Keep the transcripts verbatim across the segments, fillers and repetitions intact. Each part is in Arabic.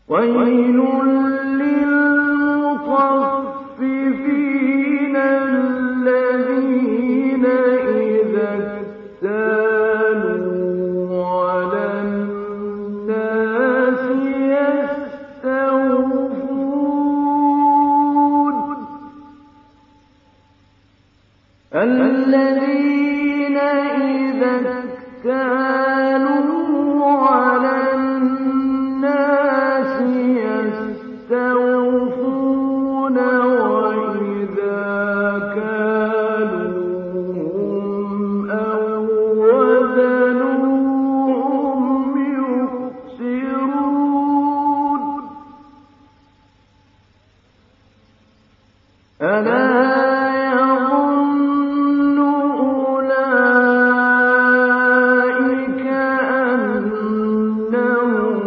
ويل للمطففين الذين إذا اكتالوا على الناس يستوفون الذين إذا اكتالوا على الناس يستوفون وإذا كالوهم أو وزنوهم يخسرون ألا يظن أولئك أنهم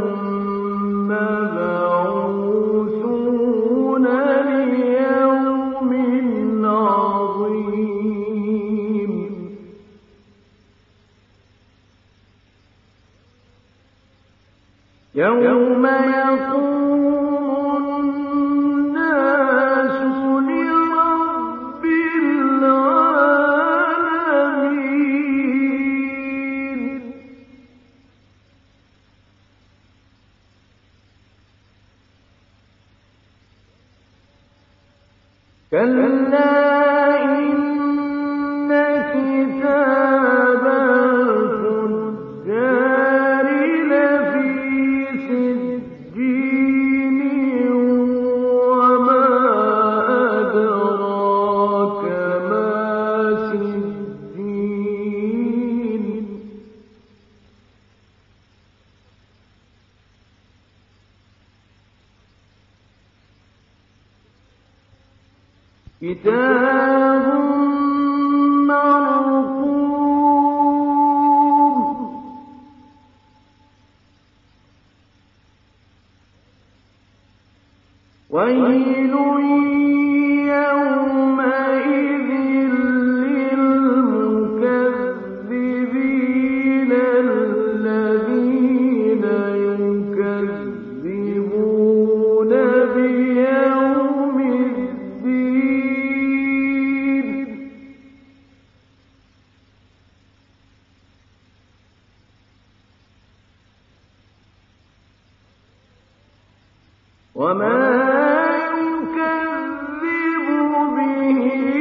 مبعوثون ليوم عظيم يوم يقوم الناس لرب العالمين كلا إن كتاب الفجار لفي سجين وما أدراك ما سجين كتاب مرقوم ويل يومئذ للمكذبين الذين يكذبون بيوم الدين وما يكذب به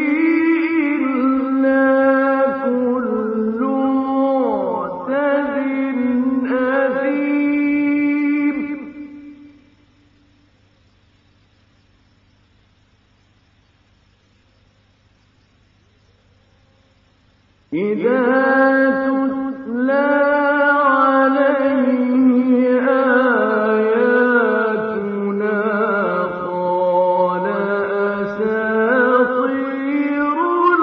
إلا كل معتد أثيم إذا تتلى عليه آياتنا قال أساطير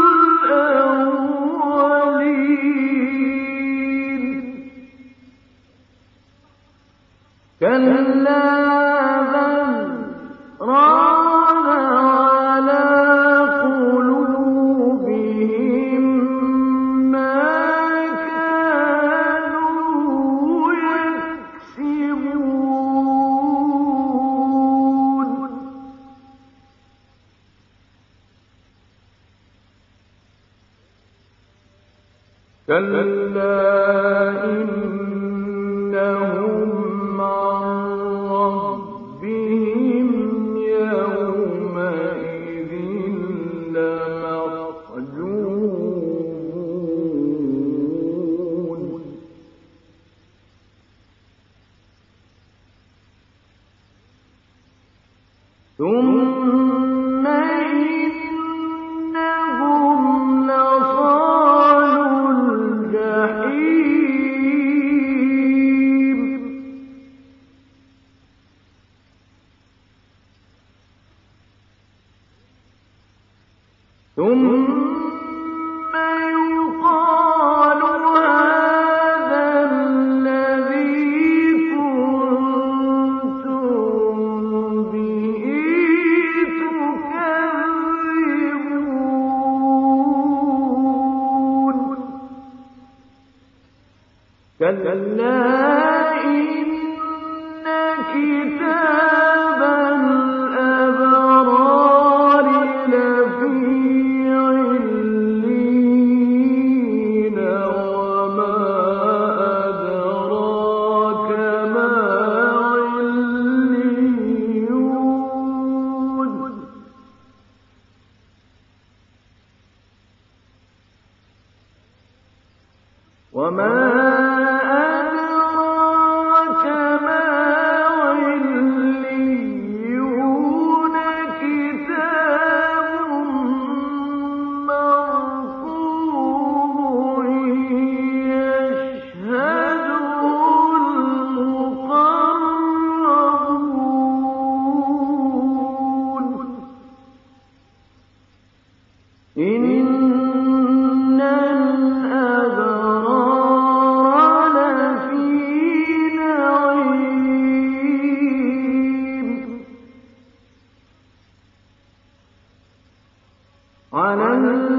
الأولين كلا بل ران على قلوبهم ما كانوا يكسبون كلا إنهم عن ربهم يومئذ لمحجوبون ثم إنهم لصالو الجحيم ثم يقال هذا الذي كنتم به تكذبون كلا إن كتاب عَلَى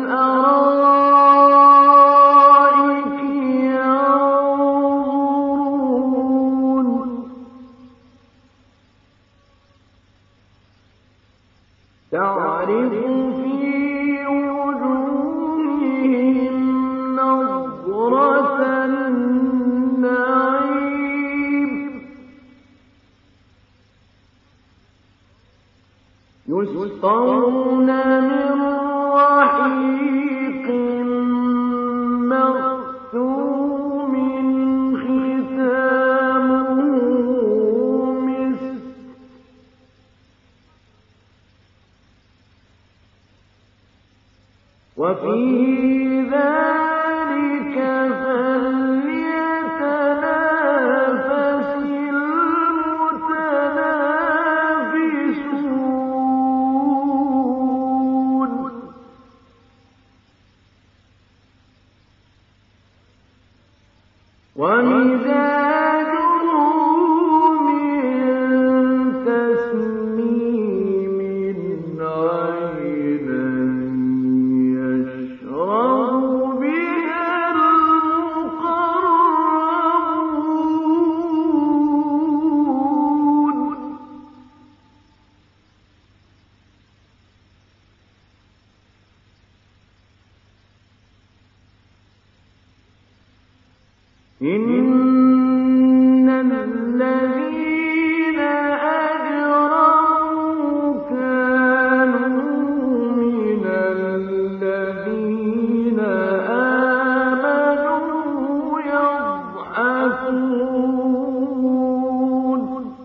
الْأَرَائِكِ يَنظُرُونَ تَعْرِفُ فِي وُجُوهِهِمْ نَضْرَةَ النَّعِيمِ يُسْقَوْنَ مِن رَّحِيقٍ مَّخْتُومٍ خِتَامُهُ مِسْكٌ وَفِي ذَلِكَ فَلْيَتَنَافَسِ الْمُتَنَافِسُونَ وَمِزَاجُهُ مِن تَسْنِيمٍ عَيْنًا يَشْرَبُ بِهَا الْمُقَرَّبُونَ إِنَّ الَّذِينَ أَجْرَمُوا كَانُوا مِنَ الَّذِينَ آمَنُوا يَضْحَكُونَ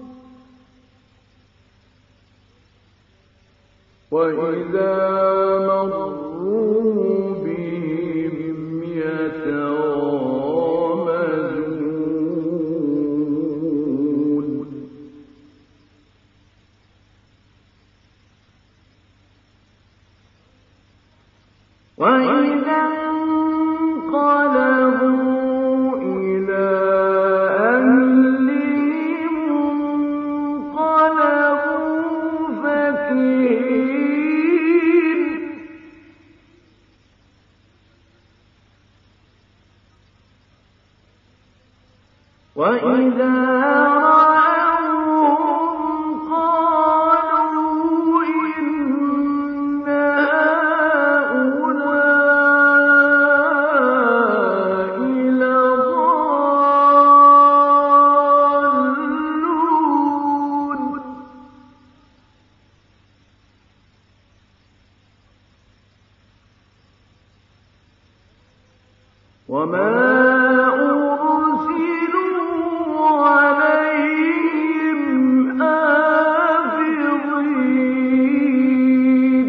وَإِذَا مَرُّوا بِهِمْ يَتَغَامَزُونَ وَإِذَا انقَلَبُوا إِلَىٰ أَهْلِهِمُ انقَلَبُوا فَكِهِينَ وَإِذَا رَأَوْهُمْ قَالُوا إِنَّ هَٰؤُلَاءِ لَضَالُّونَ وَمَا أُرْسِلُوا عَلَيْهِمْ حَافِظِينَ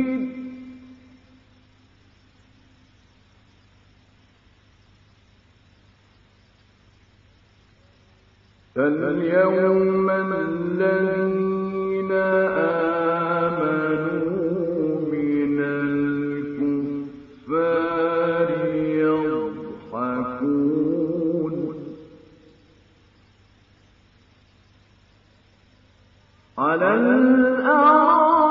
فَالْيَوْمَ الَّذِينَ آمَنُوا مِنَ الْكُفَّارِ يَضْحَكُونَ عَلَى الْأَرَائِكِ